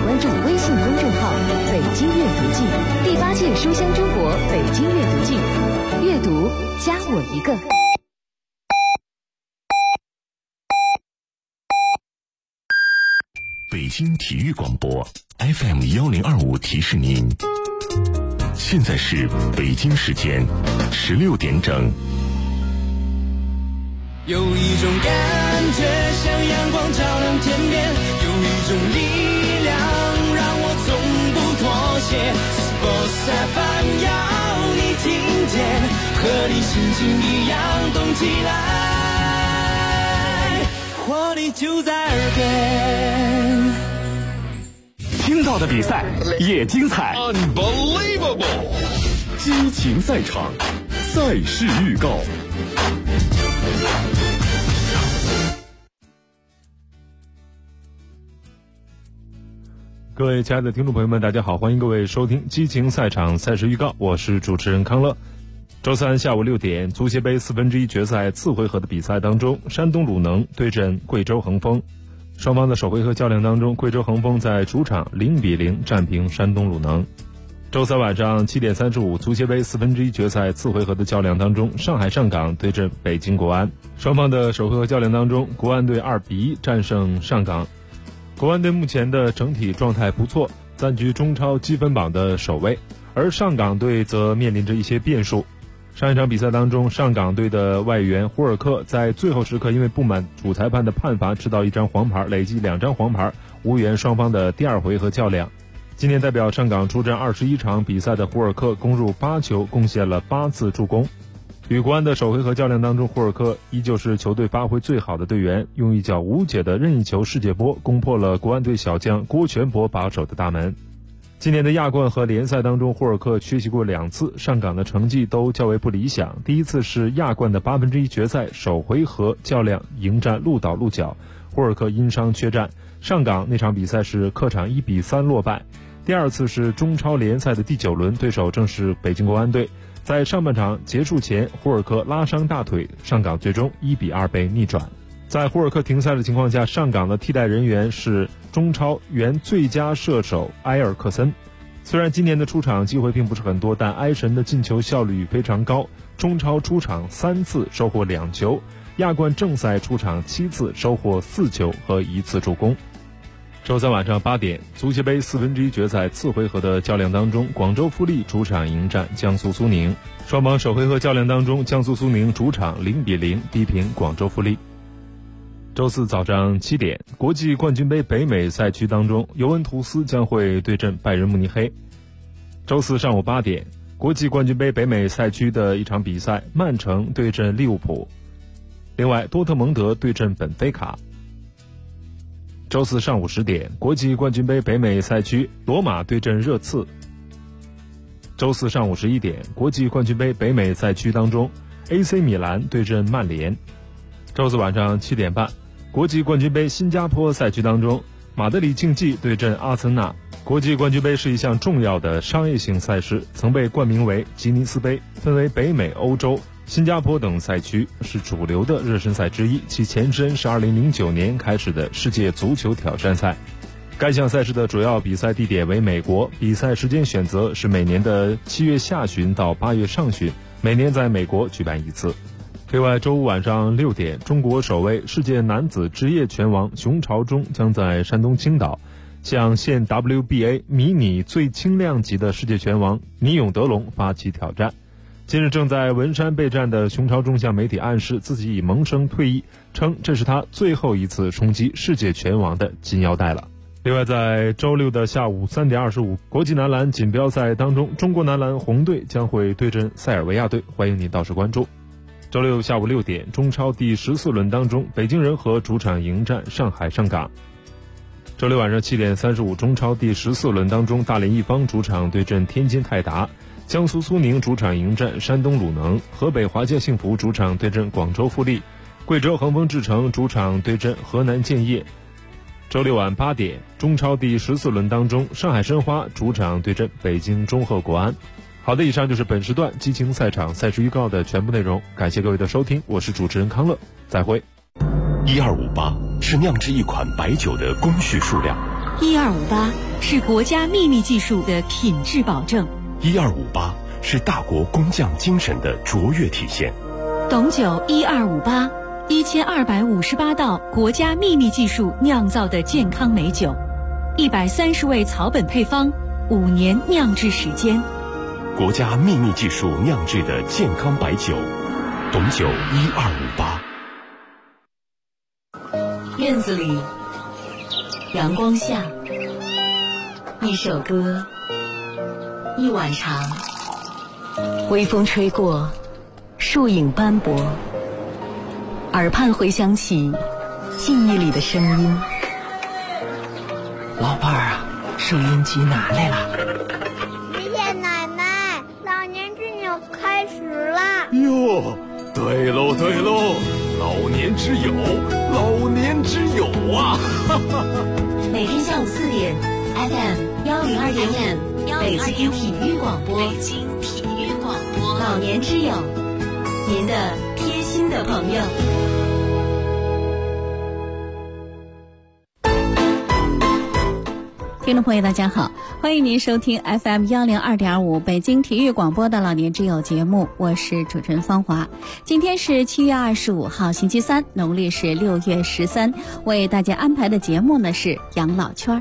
关注微信公众号“北京阅读季”，第8届书香中国北京阅读季，阅读加我一个。 北京体育广播 FM1025提示您，现在是北京时间16点整。 有一种感觉像阳光照亮天边，有一种力量让我从不妥协。Sports FM 要你听见，和你心情一样动起来，活力就在耳边。 听到的比赛也精彩 Unbelievable， 激情赛场，赛事预告。 各位亲爱的听众朋友们，大家好，欢迎各位收听激情赛场赛事预告，我是主持人康乐。周三下午6点，足协杯1/4决赛次回合的比赛当中，山东鲁能对阵贵州恒丰。双方的首回合较量当中，贵州恒丰在主场0-0战平山东鲁能。周三晚上7点35，足协杯1/4决赛次回合的较量当中，上海上港对阵北京国安。双方的首回合较量当中，国安队2-1战胜上港。国安队目前的整体状态不错，暂居中超积分榜的首位，而上港队则面临着一些变数。上一场比赛当中，上港队的外援胡尔克在最后时刻因为不满主裁判的判罚，吃到1张黄牌，累计2张黄牌，无缘双方的第2回合较量。今年代表上港出战21场比赛的胡尔克攻入8球，贡献了8次助攻。与国安的首回合较量当中，胡尔克依旧是球队发挥最好的队员，用一脚无解的任意球世界波攻破了国安队小将郭全博把守的大门。今年的亚冠和联赛当中，胡尔克缺席过2次，上港的成绩都较为不理想。第一次是亚冠的1/8决赛首回合较量迎战鹿岛鹿角，胡尔克因伤缺战，上港那场比赛是客场1-3落败。第二次是中超联赛的第9轮，对手正是北京国安队。在上半场结束前，胡尔克拉伤大腿，上港最终1-2被逆转。在胡尔克停赛的情况下，上港的替代人员是中超原最佳射手埃尔克森。虽然今年的出场机会并不是很多，但埃神的进球效率非常高，中超出场3次收获2球，亚冠正赛出场7次收获4球和1次助攻。周三晚上8点，足协杯1/4决赛次回合的较量当中，广州富力主场迎战江苏苏宁。双方首回合较量当中，江苏苏宁主场0-0逼平广州富力。周四早上7点，国际冠军杯北美赛区当中，尤文图斯将会对阵拜仁慕尼黑。周四上午8点，国际冠军杯北美赛区的一场比赛，曼城对阵利物浦。另外，多特蒙德对阵本菲卡。周四上午10点，国际冠军杯北美赛区，罗马对阵热刺。周四上午11点，国际冠军杯北美赛区当中 ，AC 米兰对阵曼联。周四晚上7点半，国际冠军杯新加坡赛区当中，马德里竞技对阵阿森纳。国际冠军杯是一项重要的商业性赛事，曾被冠名为吉尼斯杯，分为北美、欧洲、新加坡等赛区，是主流的热身赛之一，其前身是2009年开始的世界足球挑战赛。该项赛事的主要比赛地点为美国，比赛时间选择是每年的7月下旬到8月上旬，每年在美国举办1次。另外，周五晚上6点，中国首位世界男子职业拳王熊朝忠将在山东青岛向现 WBA 迷你最轻量级的世界拳王倪永德龙发起挑战。近日正在文山备战的熊朝忠向媒体暗示自己已萌生退役，称这是他最后一次冲击世界拳王的金腰带了。另外，在周六的下午3点25，国际男篮锦标赛当中，中国男篮红队将会对阵塞尔维亚队，欢迎您到时关注。周六下午6点，中超第14轮当中，北京人和主场迎战上海上港。周六晚上7点35，中超第14轮当中，大连一方主场对阵天津泰达，江苏苏宁主场迎战山东鲁能，河北华夏幸福主场对阵广州富力，贵州恒丰智诚主场对阵河南建业。周六晚8点，中超第14轮当中，上海申花主场对阵北京中赫国安。好的，以上就是本时段激情赛场赛事预告的全部内容，感谢各位的收听，我是主持人康乐，再会。 1258是酿制一款白酒的工序数量， 1258 是国家秘密技术的品质保证。 1258是大国工匠精神的卓越体现。 董酒1258，1258道国家秘密技术酿造的健康美酒，130味草本配方，5年酿制时间。 国家秘密技术酿制的健康白酒，董酒1258。 院子里，阳光下，一首歌，一碗茶，微风吹过，树影斑驳，耳畔回响起记忆里的声音。 老伴儿啊，收音机拿来了。 爷爷奶奶，老年之友开始了。 哟，对喽对喽，老年之友，老年之友啊！ 每天下午4点 ，FM 102.5，北京体育广播，老年之友，您的贴心的朋友。听众朋友大家好，欢迎您收听 FM 102.5北京体育广播的老年之友节目，我是主持人芳华。今天是7月25号星期三，农历是6月13，为大家安排的节目呢是养老圈。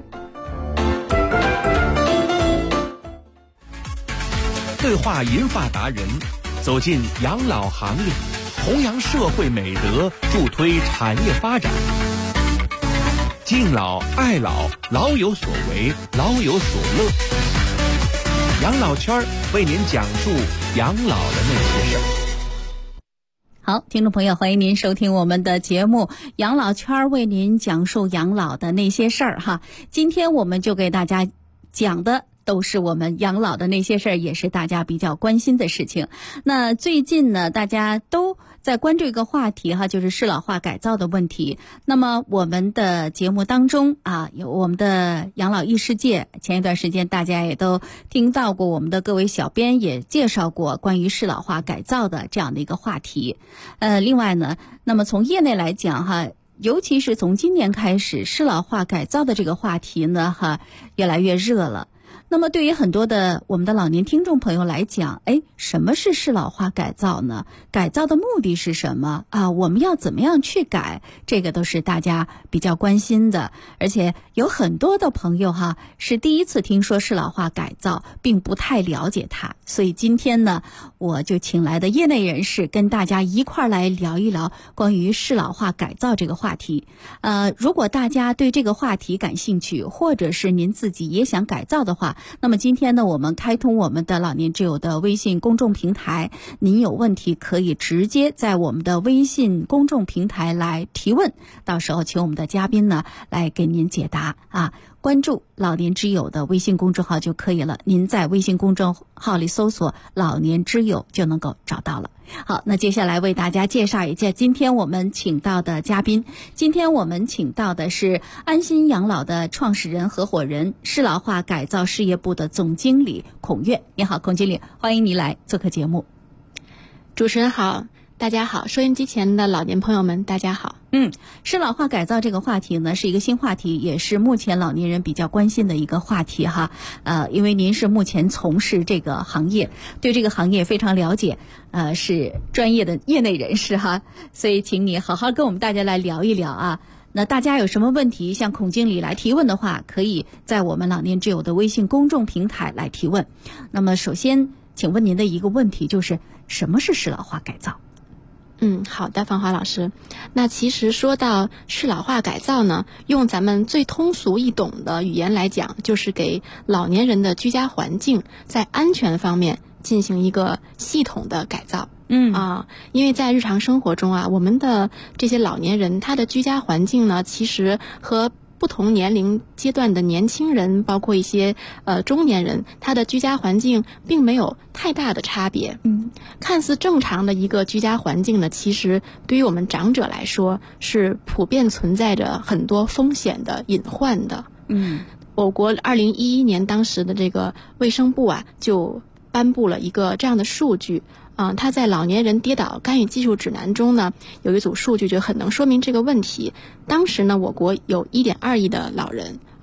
对话银发达人，走进养老行列，弘扬社会美德，助推产业发展。敬老爱老，老有所为，老有所乐。养老圈为您讲述养老的那些事儿。 好，听众朋友，欢迎您收听我们的节目养老圈为您讲述养老的那些事儿哈。今天我们就给大家讲的都是我们养老的那些事儿，也是大家比较关心的事情。那最近呢，大家都在关注一个话题哈，就是适老化改造的问题。那么我们的节目当中啊，有我们的养老异世界，前一段时间大家也都听到过，我们的各位小编也介绍过关于适老化改造的这样的一个话题。另外呢，那么从业内来讲哈，尤其是从今年开始，适老化改造的这个话题呢越来越热了。那么对于很多的我们的老年听众朋友来讲，什么是适老化改造呢？改造的目的是什么啊？我们要怎么样去改？这个都是大家比较关心的，而且有很多的朋友是第一次听说适老化改造，并不太了解它。所以今天呢，我就请来的业内人士跟大家一块儿来聊一聊关于适老化改造这个话题。如果大家对这个话题感兴趣，或者是您自己也想改造的话，那么今天呢，我们开通我们的老年之友的微信公众平台，您有问题可以直接在我们的微信公众平台来提问，到时候请我们的嘉宾呢来给您解答啊。关注老年之友的微信公众号就可以了，您在微信公众号里搜索老年之友就能够找到了。好，那接下来为大家介绍一下今天我们请到的嘉宾。今天我们请到的是安心养老的创始人、合伙人、适老化改造事业部的总经理孔悦。你好，孔经理，欢迎你来做客节目。 主持人好，大家好，收音机前的老年朋友们大家好。 适老化改造这个话题呢是一个新话题，也是目前老年人比较关心的一个话题哈。因为您是目前从事这个行业，对这个行业非常了解，是专业的业内人士哈，所以请你好好跟我们大家来聊一聊啊。那大家有什么问题向孔经理来提问的话，可以在我们老年之友的微信公众平台来提问。那么首先请问您的一个问题就是什么是适老化改造？ 好的，芳华老师。那其实说到适老化改造呢，用咱们最通俗易懂的语言来讲，就是给老年人的居家环境在安全方面进行一个系统的改造。因为在日常生活中啊，我们的这些老年人，他的居家环境呢，其实和不同年龄阶段的年轻人，包括一些中年人，他的居家环境并没有太大的差别。看似正常的一个居家环境呢，其实对于我们长者来说是普遍存在着很多风险的隐患的。我国2011年当时的这个卫生部啊，就颁布了一个这样的数据。它在老年人跌倒干预技术指南中呢，有一组数据就很能说明这个问题。当时呢，我国有1.2亿的老人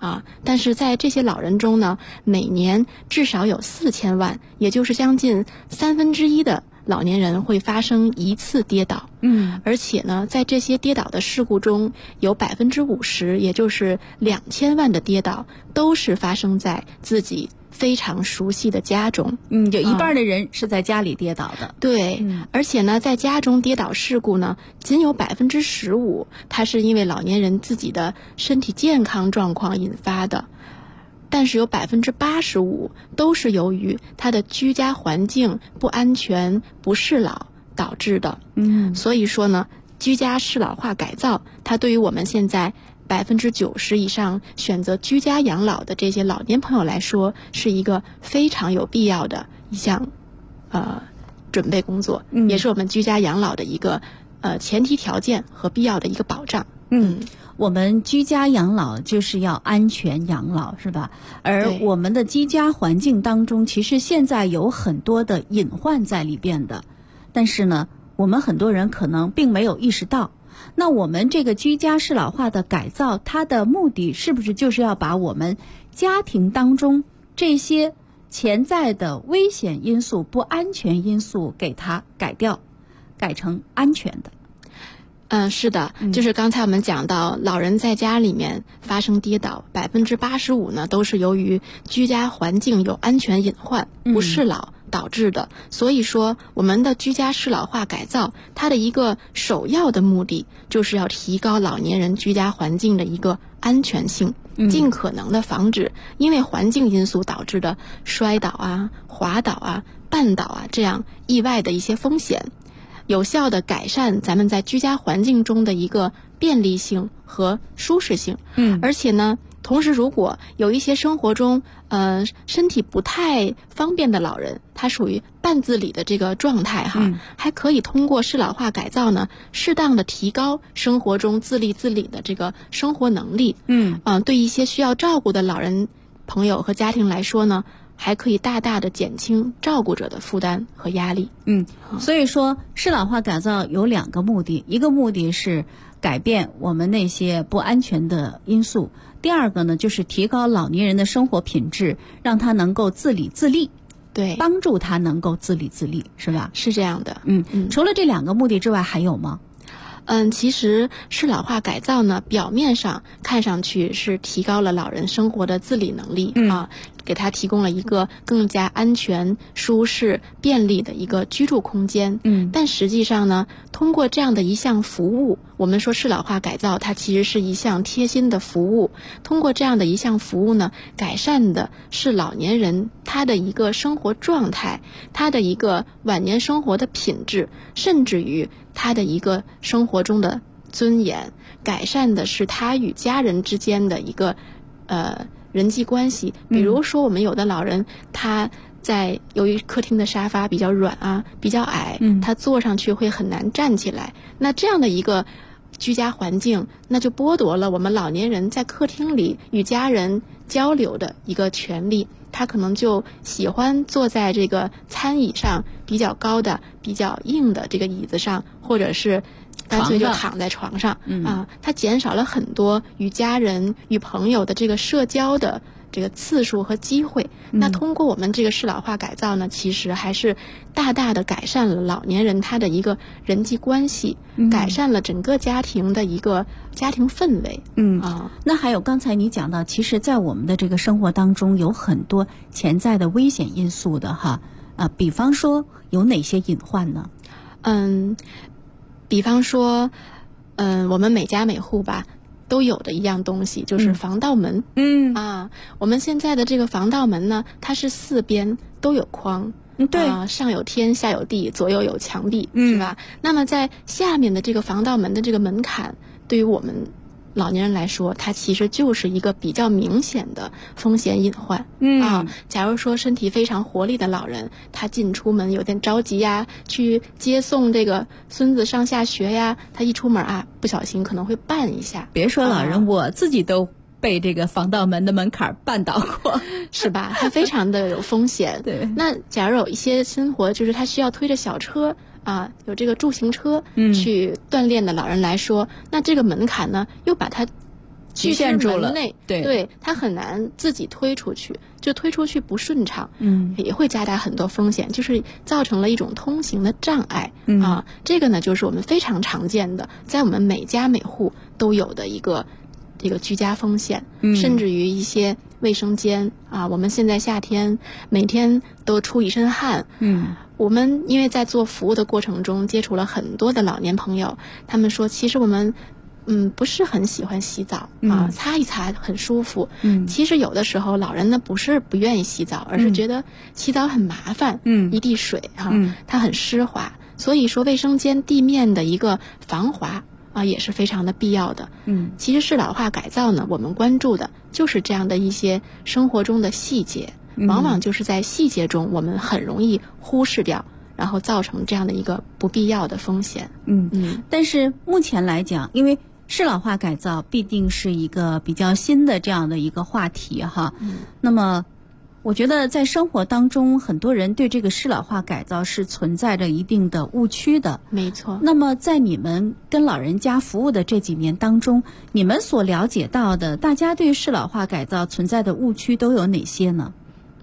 但是在这些老人中呢，每年至少有4000万，也就是将近1/3的老年人会发生一次跌倒。而且呢，在这些跌倒的事故中，有50%，也就是2000万的跌倒，都是发生在自己非常熟悉的家中。 有一半的人是在家里跌倒的。 对，而且呢，在家中跌倒事故呢，仅有15%，它是因为老年人自己的身体健康状况引发的。但是有85%都是由于他的居家环境不安全、不适老导致的。所以说呢，居家适老化改造，它对于我们现在90%以上选择居家养老的这些老年朋友来说，是一个非常有必要的一项准备工作，也是我们居家养老的一个前提条件和必要的一个保障。 我们居家养老就是要安全养老，是吧？而我们的居家环境当中，其实现在有很多的隐患在里边的，但是呢，我们很多人可能并没有意识到。那我们这个居家适老化的改造，它的目的是不是就是要把我们家庭当中这些潜在的危险因素、不安全因素给它改掉，改成安全的？ 是的，就是刚才我们讲到，老人在家里面发生跌倒，85%呢都是由于居家环境有安全隐患、不适老导致的。所以说，我们的居家适老化改造，它的一个首要的目的就是要提高老年人居家环境的一个安全性，尽可能的防止因为环境因素导致的摔倒啊、滑倒啊、绊倒啊这样意外的一些风险。有效的改善咱们在居家环境中的一个便利性和舒适性。而且呢，同时如果有一些生活中身体不太方便的老人，他属于半自理的这个状态还可以通过适老化改造呢，适当的提高生活中自立自理的这个生活能力。对一些需要照顾的老人朋友和家庭来说呢，还可以大大的减轻照顾者的负担和压力。 所以说适老化改造有2个目的，一个目的是改变我们那些不安全的因素，第二个呢就是提高老年人的生活品质，让他能够自理自立。 对， 帮助他能够自理自立，是吧？ 是这样的。 除了这2个目的之外还有吗？ 其实适老化改造呢，表面上看上去是提高了老人生活的自理能力给他提供了一个更加安全、舒适、便利的一个居住空间。但实际上呢，通过这样的一项服务，我们说适老化改造它其实是一项贴心的服务。通过这样的一项服务呢，改善的是老年人他的一个生活状态，他的一个晚年生活的品质，甚至于他的一个生活中的尊严，改善的是他与家人之间的一个人际关系。比如说我们有的老人，他在由于客厅的沙发比较软啊，比较矮，他坐上去会很难站起来，那这样的一个居家环境，那就剥夺了我们老年人在客厅里与家人交流的一个权利。他可能就喜欢坐在这个餐椅上比较高的、比较硬的这个椅子上，或者是干脆就躺在床上他减少了很多与家人、与朋友的这个社交的这个次数和机会。那通过我们这个适老化改造呢，其实还是大大的改善了老年人他的一个人际关系，改善了整个家庭的一个家庭氛围。 那还有刚才你讲到，其实在我们的这个生活当中有很多潜在的危险因素的比方说有哪些隐患呢？ 比方说我们每家每户吧都有的一样东西，就是防盗门。我们现在的这个防盗门呢，它是4边都有框，对，上有天，下有地，左右有墙壁，是吧？那么在下面的这个防盗门的这个门槛，对于我们老年人来说，它其实就是一个比较明显的风险隐患。假如说身体非常活力的老人，他进出门有点着急呀，去接送这个孙子上下学呀，他一出门不小心可能会绊一下。 别说老人，我自己都被这个防盗门的门槛绊倒过， 是吧？它非常的有风险。对。那假如有一些生活就是他需要推着小车有这个助行车去锻炼的老人来说，那这个门槛呢，又把它局限住了， 对，他很难自己推出去，就推出去不顺畅，也会加大很多风险，就是造成了一种通行的障碍啊。这个呢，就是我们非常常见的，在我们每家每户都有的一个这个居家风险，甚至于一些卫生间啊，我们现在夏天每天都出一身汗，我们因为在做服务的过程中接触了很多的老年朋友，他们说其实我们不是很喜欢洗澡啊，擦一擦很舒服。其实有的时候老人呢不是不愿意洗澡，而是觉得洗澡很麻烦，一地水它很湿滑。所以说卫生间地面的一个防滑啊也是非常的必要的。其实适老化改造呢，我们关注的就是这样的一些生活中的细节，往往就是在细节中我们很容易忽视掉，然后造成这样的一个不必要的风险。 但是目前来讲，因为适老化改造必定是一个比较新的这样的一个话题哈。那么我觉得在生活当中，很多人对这个适老化改造是存在着一定的误区的。 没错。 那么在你们跟老人家服务的这几年当中，你们所了解到的，大家对适老化改造存在的误区都有哪些呢？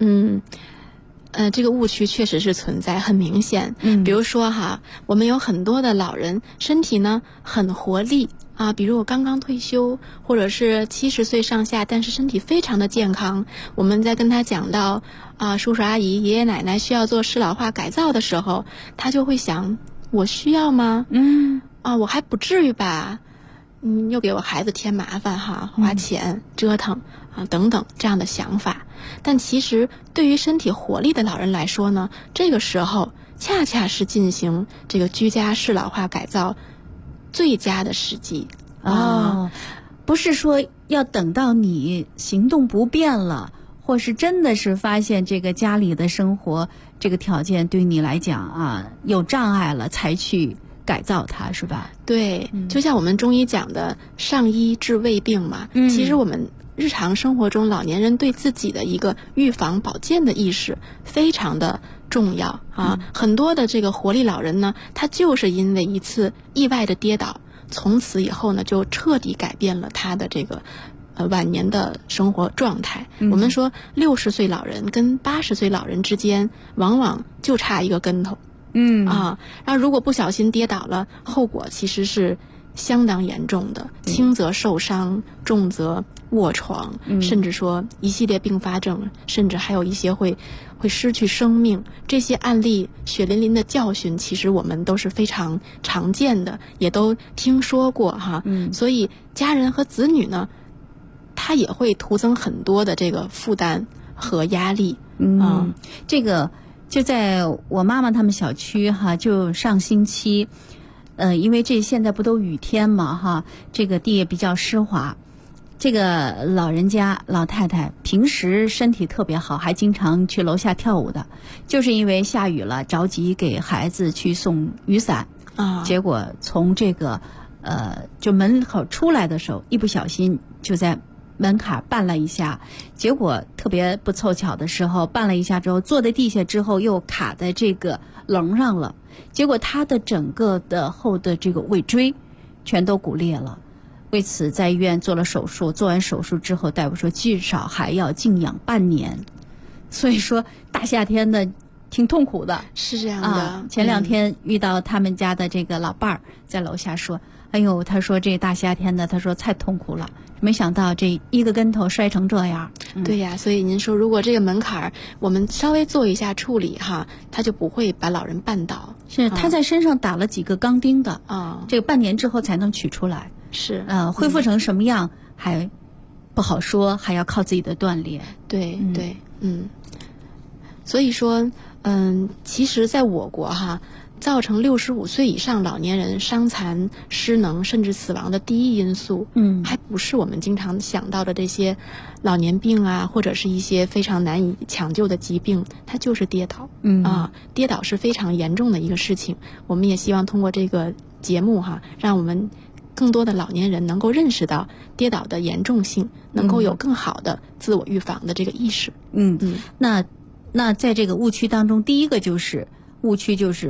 这个误区确实是存在，很明显。比如说哈，我们有很多的老人身体呢很活力啊，比如我刚刚退休，或者是70岁上下，但是身体非常的健康。我们在跟他讲到叔叔阿姨、爷爷奶奶需要做适老化改造的时候，他就会想，我需要吗？我还不至于吧。又给我孩子添麻烦哈，花钱折腾等等这样的想法。但其实对于身体活力的老人来说呢，这个时候恰恰是进行这个居家适老化改造最佳的时机不是说要等到你行动不便了，或是真的是发现这个家里的生活这个条件对你来讲有障碍了才去改造它，是吧？ 对，就像我们中医讲的上医治未病嘛。其实我们日常生活中老年人对自己的一个预防保健的意识非常的重要很多的这个活力老人呢，他就是因为一次意外的跌倒，从此以后呢就彻底改变了他的这个晚年的生活状态。我们说60岁老人跟80岁老人之间往往就差一个跟头。然后如果不小心跌倒了，后果其实是相当严重的，轻则受伤，重则卧床，甚至说一系列并发症，甚至还有一些会失去生命。这些案例血淋淋的教训，其实我们都是非常常见的，也都听说过哈。所以家人和子女呢，他也会徒增很多的这个负担和压力。 这个就在我妈妈他们小区哈，就上星期，因为这现在不都雨天嘛哈，这个地也比较湿滑。这个老人家老太太平时身体特别好，还经常去楼下跳舞的，就是因为下雨了，着急给孩子去送雨伞结果从这个就门口出来的时候，一不小心就在门卡绊了一下，结果特别不凑巧的时候，绊了一下之后坐在地下之后又卡在这个棱上了，结果他的整个的后的这个尾椎全都骨裂了。为此在医院做了手术，做完手术之后大夫说至少还要静养半年。所以说大夏天的挺痛苦的。 是这样的前2天遇到他们家的这个老伴儿在楼下说，哎呦，他说这大夏天的，他说太痛苦了，没想到这一个跟头摔成这样。 对呀，所以您说如果这个门槛我们稍微做一下处理哈，他就不会把老人绊倒。 是他在身上打了几个钢钉的这个半年之后才能取出来。 是恢复成什么样还不好说，还要靠自己的锻炼。 对对所以说其实在我国哈，造成65岁以上老年人伤残失能甚至死亡的第一因素还不是我们经常想到的这些老年病或者是一些非常难以抢救的疾病，它就是跌倒。跌倒是非常严重的一个事情。我们也希望通过这个节目让我们更多的老年人能够认识到跌倒的严重性，能够有更好的自我预防的这个意识。 那在这个误区当中，第一个就是误区就是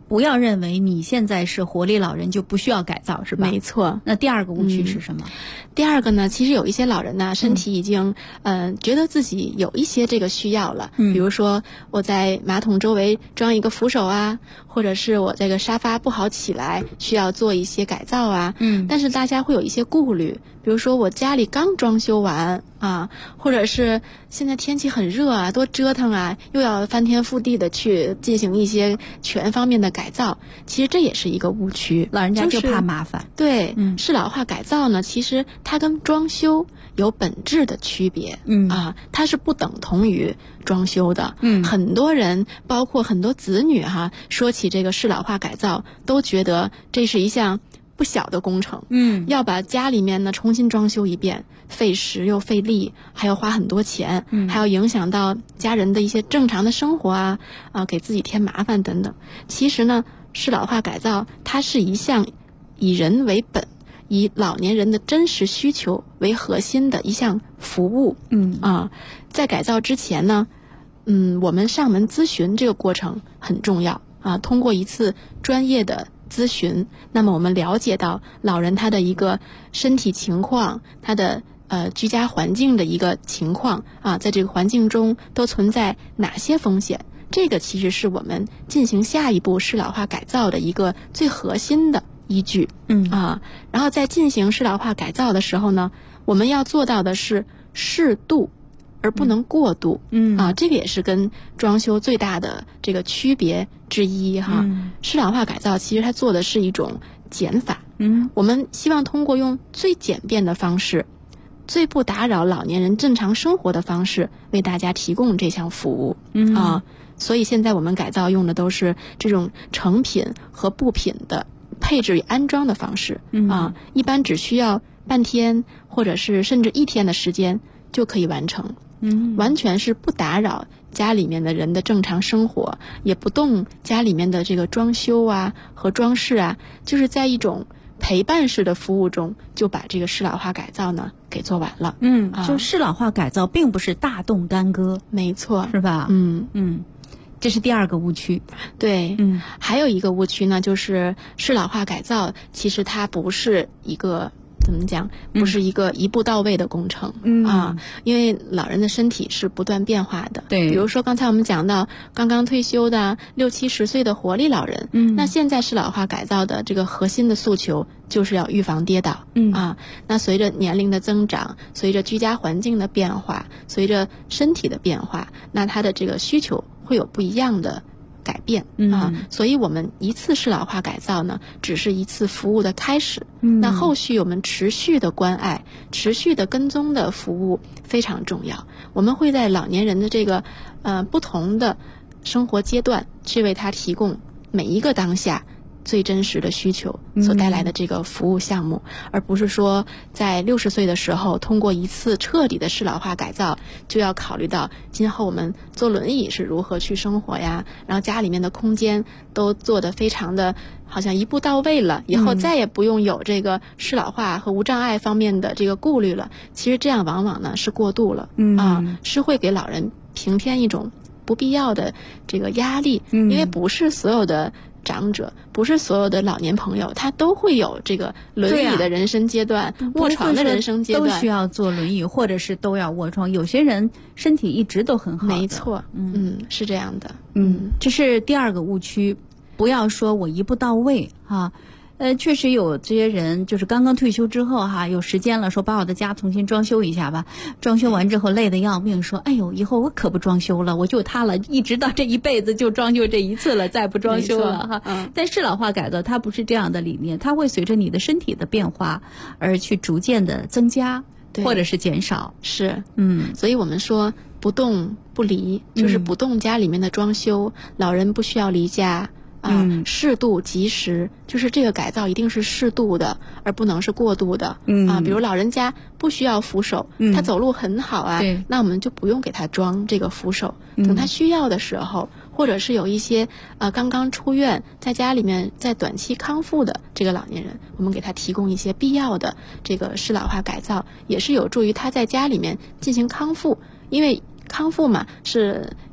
不要认为你现在是活力老人就不需要改造，是吧？ 没错。 那第二个误区是什么？ 第二个呢，其实有一些老人呢，身体已经觉得自己有一些这个需要了，比如说我在马桶周围装一个扶手啊，或者是我这个沙发不好起来，需要做一些改造啊。但是大家会有一些顾虑，比如说我家里刚装修完啊，或者是现在天气很热啊，多折腾啊，又要翻天覆地的去进行一些全方面的改造，其实这也是一个误区。 老人家就怕麻烦。 对，适老化改造呢，其实它跟装修有本质的区别。它是不等同于装修的。很多人包括很多子女说起这个适老化改造，都觉得这是一项不小的工程。要把家里面呢重新装修一遍，费时又费力，还要花很多钱，还要影响到家人的一些正常的生活啊，给自己添麻烦等等。其实呢，适老化改造它是一项以人为本，以老年人的真实需求为核心的一项服务。在改造之前呢，我们上门咨询这个过程很重要啊。通过一次专业的咨询，那么我们了解到老人他的一个身体情况，他的居家环境的一个情况啊，在这个环境中都存在哪些风险？这个其实是我们进行下一步适老化改造的一个最核心的依据。然后在进行适老化改造的时候呢，我们要做到的是适度，而不能过度。这个也是跟装修最大的这个区别之一哈。适老化改造其实它做的是一种减法。我们希望通过用最简便的方式，最不打扰老年人正常生活的方式，为大家提供这项服务。所以现在我们改造用的都是这种成品和部品的配置与安装的方式。一般只需要半天或者是甚至1天的时间就可以完成。完全是不打扰家里面的人的正常生活，也不动家里面的这个装修啊和装饰啊，就是在一种陪伴式的服务中，就把这个适老化改造呢给做完了。 就适老化改造并不是大动干戈， 没错， 是吧？这是第二个误区。 对，还有一个误区呢，就是适老化改造其实它不是一个怎么讲，不是一个一步到位的工程。因为老人的身体是不断变化的。 对， 比如说刚才我们讲到刚刚退休的60、70岁的活力老人，那现在适老化改造的这个核心的诉求就是要预防跌倒。那随着年龄的增长，随着居家环境的变化，随着身体的变化，那他的这个需求会有不一样的改变。所以我们一次适老化改造呢，只是一次服务的开始。那后续我们持续的关爱、持续的跟踪的服务非常重要。我们会在老年人的这个不同的生活阶段，去为他提供每一个当下最真实的需求所带来的这个服务项目，而不是说在60岁的时候通过一次彻底的适老化改造，就要考虑到今后我们坐轮椅是如何去生活呀，然后家里面的空间都做得非常的好像一步到位了，以后再也不用有这个适老化和无障碍方面的这个顾虑了。其实这样往往呢是过度了。是会给老人平添一种不必要的这个压力。因为不是所有的长者，不是所有的老年朋友他都会有这个轮椅的人生阶段，卧床的人生阶段都需要坐轮椅，或者是都要卧床。有些人身体一直都很好的。 没错。是这样的。 这是第二个误区，不要说我一步到位哈。确实有这些人就是刚刚退休之后有时间了，说把我的家重新装修一下吧。装修完之后累得要命，说哎呦，以后我可不装修了，我就它了，一直到这一辈子就装修这一次了，再不装修了哈。但适老化改造它不是这样的理念，它会随着你的身体的变化而去逐渐的增加或者是减少。 是。所以我们说不动不离，就是不动家里面的装修，老人不需要离家。适度及时，就是这个改造一定是适度的，而不能是过度的。比如老人家不需要扶手，他走路很好啊，那我们就不用给他装这个扶手。等他需要的时候，或者是有一些刚刚出院，在家里面在短期康复的这个老年人，我们给他提供一些必要的这个适老化改造，也是有助于他在家里面进行康复。因为康复嘛，是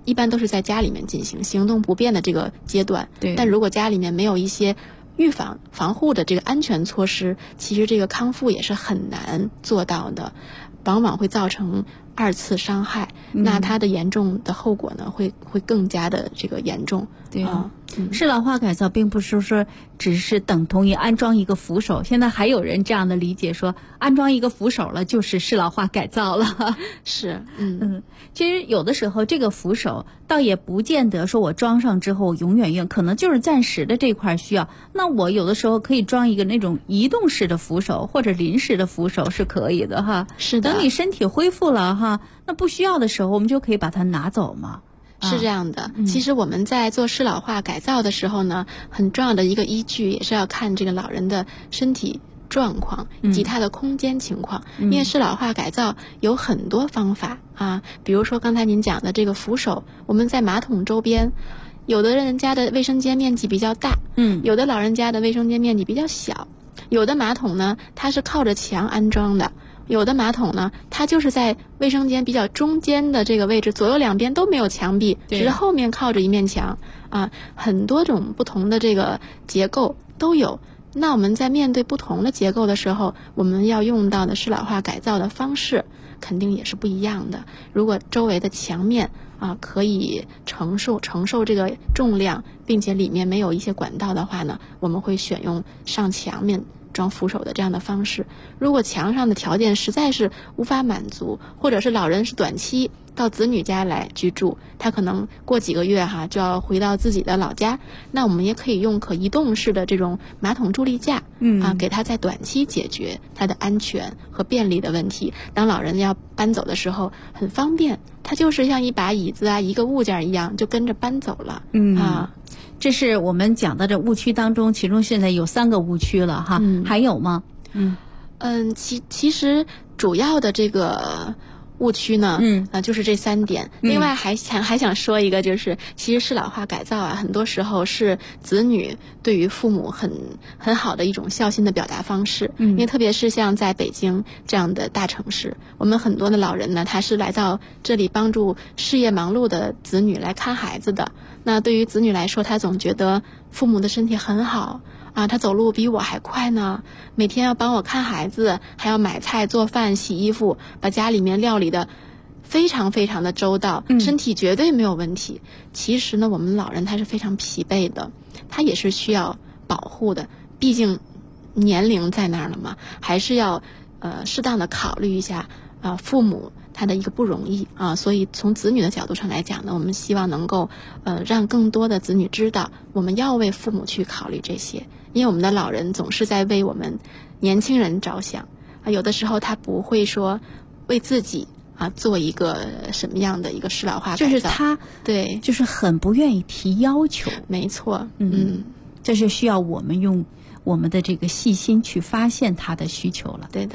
一般都是在家里面进行行动不便的这个阶段。 对， 但如果家里面没有一些防护的这个安全措施，其实这个康复也是很难做到的，往往会造成2次伤害。那它的严重的后果呢，会更加的这个严重。 对适老化改造并不是说只是等同于安装一个扶手，现在还有人这样的理解，说安装一个扶手了就是适老化改造了。 是， 其实有的时候这个扶手倒也不见得说我装上之后永远用，可能就是暂时的这块需要。那我有的时候可以装一个那种移动式的扶手或者临时的扶手是可以的哈。 是的， 等你身体恢复了哈，那不需要的时候我们就可以把它拿走嘛。 是这样的，其实我们在做适老化改造的时候呢，很重要的一个依据也是要看这个老人的身体状况以及他的空间情况。因为适老化改造有很多方法啊，比如说刚才您讲的这个扶手，我们在马桶周边，有的人家的卫生间面积比较大，有的老人家的卫生间面积比较小，有的马桶呢它是靠着墙安装的，有的马桶呢它就是在卫生间比较中间的这个位置，左右两边都没有墙壁，只是后面靠着一面墙啊，很多种不同的这个结构都有。那我们在面对不同的结构的时候，我们要用到的适老化改造的方式肯定也是不一样的。如果周围的墙面可以承受这个重量，并且里面没有一些管道的话呢，我们会选用上墙面装扶手的这样的方式。如果墙上的条件实在是无法满足，或者是老人是短期到子女家来居住，他可能过几个月就要回到自己的老家，那我们也可以用可移动式的这种马桶助力架，给他在短期解决他的安全和便利的问题。当老人要搬走的时候很方便，他就是像一把椅子一个物件一样就跟着搬走了。 这是我们讲的这误区当中，其中现在有3个误区了哈，还有吗？ 其实主要的这个误区呢，就是这3点。另外还想说一个，就是其实适老化改造很多时候是子女对于父母很好的一种孝心的表达方式。因为特别是像在北京这样的大城市，我们很多的老人呢，他是来到这里帮助事业忙碌的子女来看孩子的。那对于子女来说，他总觉得父母的身体很好他走路比我还快呢，每天要帮我看孩子，还要买菜做饭洗衣服，把家里面料理的非常非常的周到，身体绝对没有问题。其实呢，我们老人他是非常疲惫的，他也是需要保护的，毕竟年龄在那儿了嘛，还是要适当的考虑一下父母他的一个不容易所以从子女的角度上来讲呢，我们希望能够让更多的子女知道，我们要为父母去考虑这些。因为我们的老人总是在为我们年轻人着想有的时候他不会说为自己做一个什么样的一个适老化改造， 就是他对， 就是很不愿意提要求。 没错， 这是需要我们用我们的这个细心去发现他的需求了。 对的，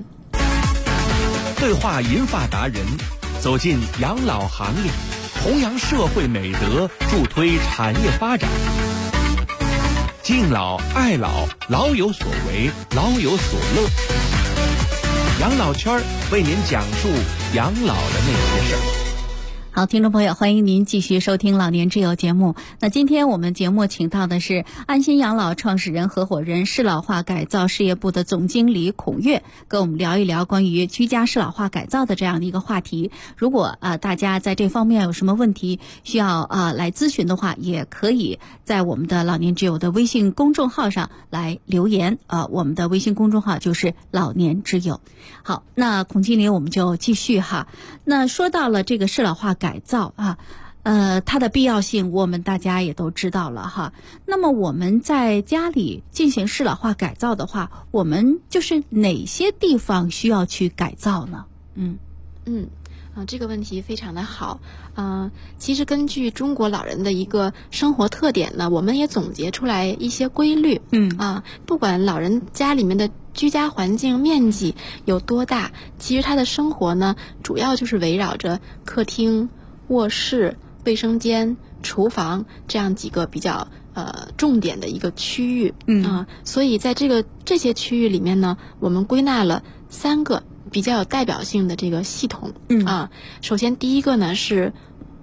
对话银发达人，走进养老行业，弘扬社会美德，助推产业发展。敬老爱老，老有所为，老有所乐。养老圈为您讲述养老的那些事儿。 好，听众朋友，欢迎您继续收听老年之友节目。那今天我们节目请到的是安心养老创始人、合伙人、适老化改造事业部的总经理孔跃，跟我们聊一聊关于居家适老化改造的这样的一个话题。如果大家在这方面有什么问题需要来咨询的话，也可以在我们的老年之友的微信公众号上来留言我们的微信公众号就是老年之友。好，那孔经理我们就继续哈。那说到了这个适老化改造它的必要性我们大家也都知道了哈。那么我们在家里进行适老化改造的话，我们就是哪些地方需要去改造呢？ 这个问题非常的好。其实根据中国老人的一个生活特点呢，我们也总结出来一些规律。不管老人家里面的居家环境面积有多大，其实他的生活呢，主要就是围绕着客厅、卧室、卫生间、厨房这样几个比较重点的一个区域。所以在这些区域里面呢，我们归纳了3个比较有代表性的这个系统。首先第一个呢是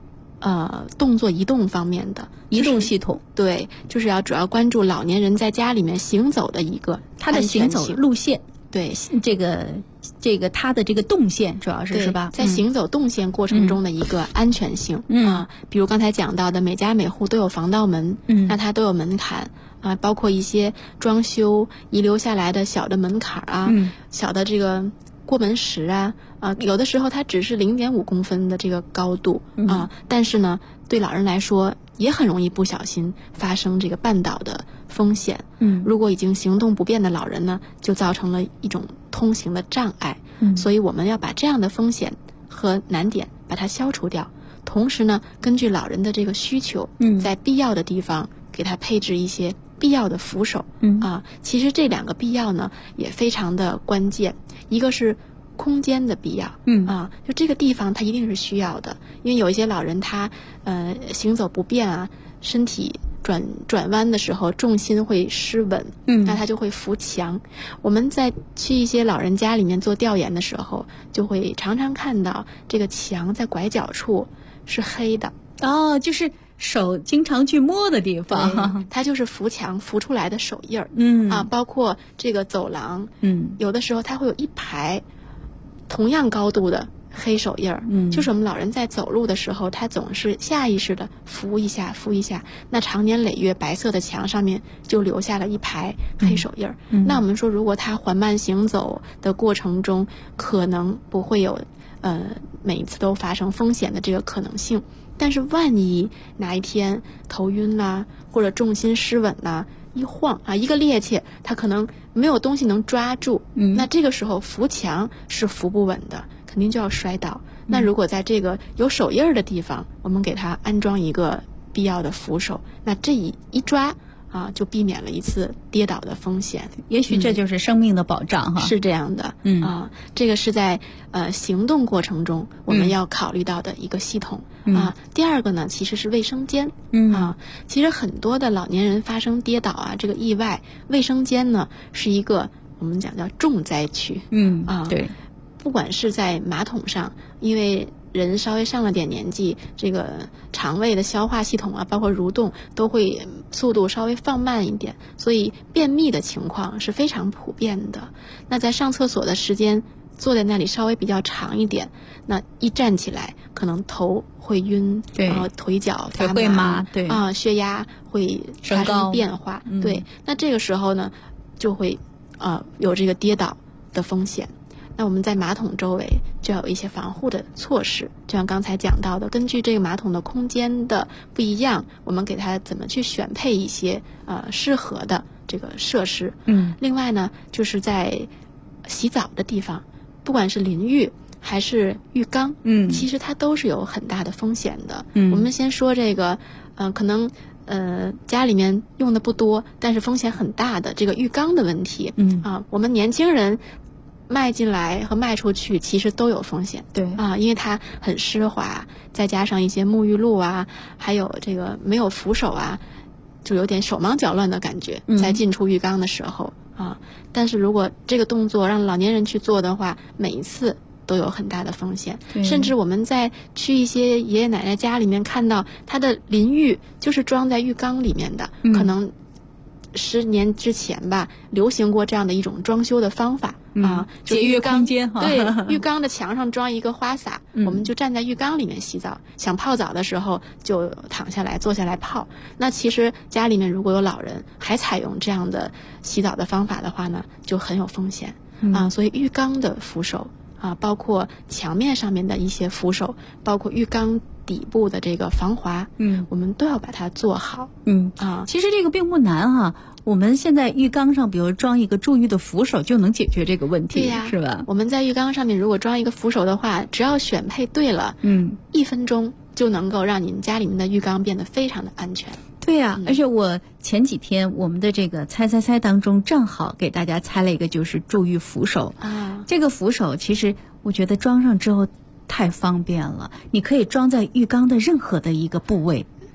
动作移动方面的移动系统， 对，就是要主要关注老年人在家里面行走的一个他的行走路线， 对， 这个他的这个动线主要是吧？ 在行走动线过程中的一个安全性比如刚才讲到的，每家每户都有防盗门，那它都有门槛啊，包括一些装修遗留下来的小的门槛啊，小的这个过门石啊，有的时候它只是0.5公分的这个高度但是呢，对老人来说也很容易不小心发生这个绊倒的风险。如果已经行动不便的老人呢，就造成了一种通行的障碍。所以我们要把这样的风险和难点把它消除掉，同时呢，根据老人的这个需求，在必要的地方给他配置一些必要的扶手。其实这2个必要呢也非常的关键，一个是空间的必要，就这个地方它一定是需要的，因为有一些老人他行走不便啊，身体转弯的时候重心会失稳，那他就会扶墙。我们在去一些老人家里面做调研的时候，就会常常看到这个墙在拐角处是黑的， 就是手经常去摸的地方， 它就是扶墙扶出来的手印儿。包括这个走廊，有的时候它会有一排同样高度的黑手印儿，就是我们老人在走路的时候，他总是下意识的扶一下，那长年累月白色的墙上面就留下了一排黑手印儿。那我们说，如果他缓慢行走的过程中，可能不会有每一次都发生风险的这个可能性。但是万一哪一天头晕啦，或者重心失稳啦，一晃一个趔趄，他可能没有东西能抓住，那这个时候扶墙是扶不稳的，肯定就要摔倒。那如果在这个有手印儿的地方，我们给他安装一个必要的扶手，那这一抓就避免了一次跌倒的风险。 也许这就是生命的保障是这样的。这个是在行动过程中我们要考虑到的一个系统。第二个呢，其实是卫生间。其实很多的老年人发生跌倒这个意外，卫生间呢是一个我们讲叫重灾区。 对， 不管是在马桶上，因为人稍微上了点年纪，这个肠胃的消化系统包括蠕动都会速度稍微放慢一点，所以便秘的情况是非常普遍的。那在上厕所的时间坐在那里稍微比较长一点，那一站起来可能头会晕，然后腿脚发麻， 对血压会发生变化，对，那这个时候呢就会有这个跌倒的风险。那我们在马桶周围就要有一些防护的措施，就像刚才讲到的，根据这个马桶的空间的不一样，我们给它怎么去选配一些适合的这个设施。另外呢，就是在洗澡的地方，不管是淋浴还是浴缸，其实它都是有很大的风险的。我们先说这个可能家里面用的不多，但是风险很大的这个浴缸的问题。我们年轻人迈进来和迈出去其实都有风险， 对因为它很湿滑，再加上一些沐浴露还有这个没有扶手就有点手忙脚乱的感觉，在进出浴缸的时候但是如果这个动作让老年人去做的话，每一次都有很大的风险。甚至我们在去一些爷爷奶奶家里面看到他的淋浴就是装在浴缸里面的，可能10年之前吧，流行过这样的一种装修的方法节约空间对，浴缸的墙上装一个花洒，我们就站在浴缸里面洗澡，想泡澡的时候就躺下来坐下来泡。那其实家里面如果有老人还采用这样的洗澡的方法的话呢，就很有风险所以浴缸的扶手包括墙面上面的一些扶手，包括浴缸底部的这个防滑，我们都要把它做好。 其实这个并不难我们现在浴缸上比如装一个助浴的扶手就能解决这个问题，是吧？ 我们在浴缸上面如果装一个扶手的话，只要选配对了，1分钟就能够让您家里面的浴缸变得非常的安全。 对而且我前几天我们的这个猜当中正好给大家猜了一个，就是助浴扶手这个扶手其实我觉得装上之后太方便了，你可以装在浴缸的任何的一个部位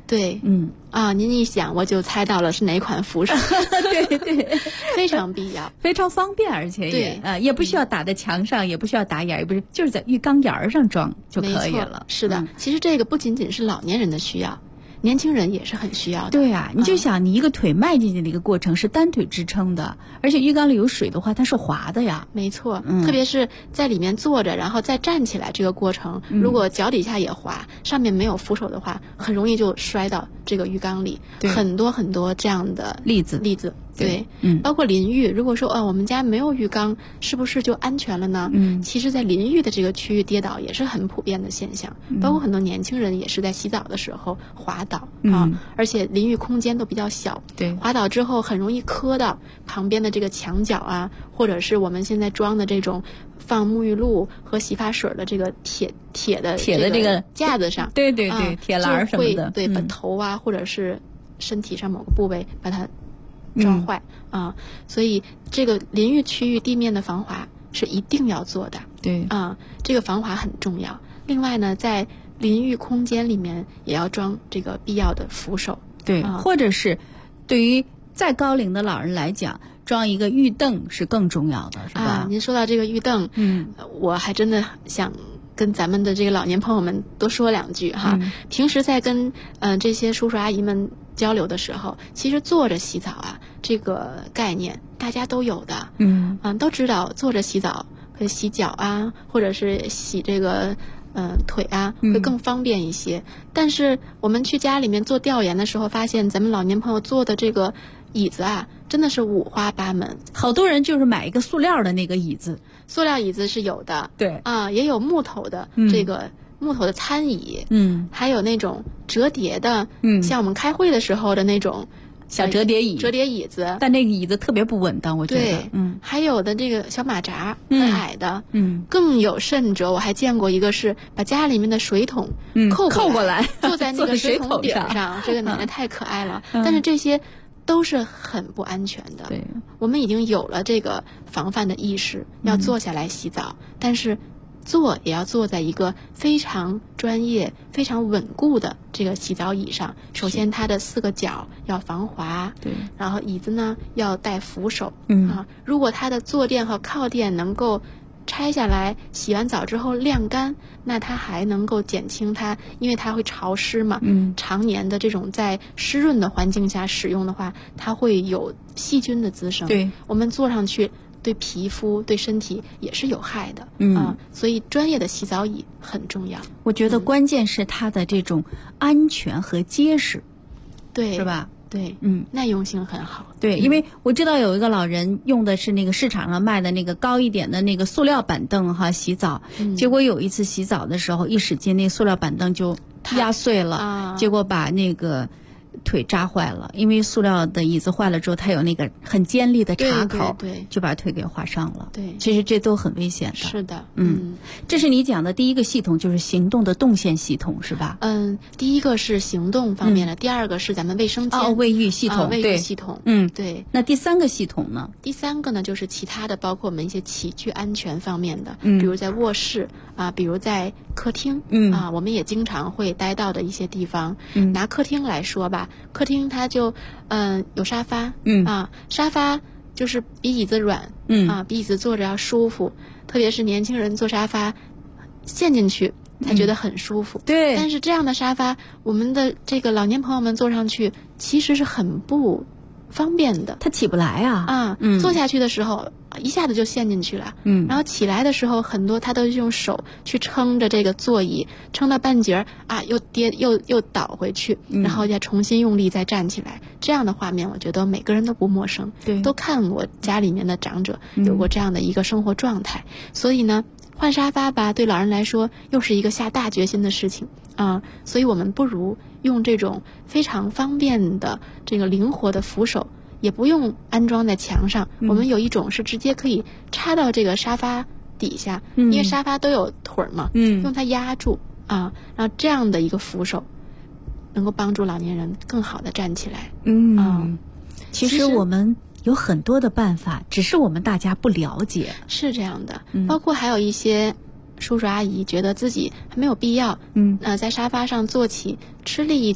对，您一想我就猜到了是哪款扶手， 对对， 非常必要， 非常方便，而且也不需要打在墙上，也不需要打眼，也不是，就是在浴缸沿上装就可以了。 是的，其实这个不仅仅是老年人的需要。年轻人也是很需要的。 对啊，你就想你一个腿迈进去的一个过程是单腿支撑的，而且浴缸里有水的话它是滑的呀。 没错，特别是在里面坐着然后再站起来这个过程，如果脚底下也滑，上面没有扶手的话，很容易就摔到这个浴缸里。很多很多这样的例子。对，包括淋浴，如果说我们家没有浴缸，是不是就安全了呢？其实在淋浴的这个区域跌倒也是很普遍的现象，包括很多年轻人也是在洗澡的时候滑倒而且淋浴空间都比较小， 对， 滑倒之后很容易磕到旁边的这个墙角啊，或者是我们现在装的这种放沐浴露和洗发水的这个铁的这个架子上， 对，铁栏什么的， 对，把头啊或者是身体上某个部位把它撞坏所以这个淋浴区域地面的防滑是一定要做的。 对这个防滑很重要。另外呢，在淋浴空间里面也要装这个必要的扶手。 对，或者是对于再高龄的老人来讲，装一个浴凳是更重要的，是吧？ 您说到这个浴凳，我还真的想跟咱们的这个老年朋友们多说两句哈。平时在跟这些叔叔阿姨们交流的时候，其实坐着洗澡这个概念大家都有的，都知道坐着洗澡可以洗脚或者是洗这个腿会更方便一些。但是我们去家里面做调研的时候，发现咱们老年朋友坐的这个椅子真的是五花八门。 好多人就是买一个塑料的那个椅子， 塑料椅子是有的， 对也有木头的这个。木头的餐椅，还有那种折叠的，像我们开会的时候的那种小折叠椅， 但那个椅子特别不稳当，我觉得。 对，还有的这个小马扎，很矮的，更有甚者，我还见过一个是把家里面的水桶扣过来，坐在那个水桶顶上，这个奶奶太可爱了。但是这些都是很不安全的。 对， 我们已经有了这个防范的意识，要坐下来洗澡，但是坐也要坐在一个非常专业、非常稳固的这个洗澡椅上。首先，它的4个角要防滑， 对， 然后椅子呢要带扶手，如果它的坐垫和靠垫能够拆下来，洗完澡之后晾干，那它还能够减轻它，因为它会潮湿嘛，常年的这种在湿润的环境下使用的话，它会有细菌的滋生， 对， 我们坐上去对皮肤对身体也是有害的，所以专业的洗澡椅很重要。 我觉得关键是它的这种安全和结实， 对， 是吧？ 对，耐用性很好。 对，因为我知道有一个老人用的是那个市场上卖的那个高一点的那个塑料板凳洗澡，结果有一次洗澡的时候一使劲，那塑料板凳就压碎了，结果把那个腿扎坏了。因为塑料的椅子坏了之后，它有那个很尖利的插口， 对， 就把腿给划伤了。 对， 其实这都很危险的。 是的， 这是你讲的第一个系统，就是行动的动线系统，是吧？ 第一个是行动方面的，第二个是咱们卫生间卫浴系统， 卫浴系统，对。 那第3个系统呢？ 第3个呢，就是其他的，包括我们一些起居安全方面的，比如在卧室比如在客厅，我们也经常会待到的一些地方。拿客厅来说吧，客厅它就有沙发，沙发就是比椅子软，比椅子坐着要舒服，特别是年轻人坐沙发陷进去才觉得很舒服。 对， 但是这样的沙发，我们的这个老年朋友们坐上去其实是很不方便的， 他起不来坐下去的时候一下子就陷进去了，然后起来的时候很多他都用手去撑着这个座椅，撑到半截又跌又倒回去，然后再重新用力再站起来。这样的画面我觉得每个人都不陌生， 对， 都看过家里面的长者有过这样的一个生活状态。所以呢，换沙发吧，对老人来说又是一个下大决心的事情所以我们不如用这种非常方便的这个灵活的扶手，也不用安装在墙上，我们有一种是直接可以插到这个沙发底下，因为沙发都有腿嘛，用它压住然后这样的一个扶手能够帮助老年人更好的站起来。 其实我们有很多的办法，只是我们大家不了解。 是这样的，包括还有一些叔叔阿姨觉得自己还没有必要在沙发上坐起吃力一点，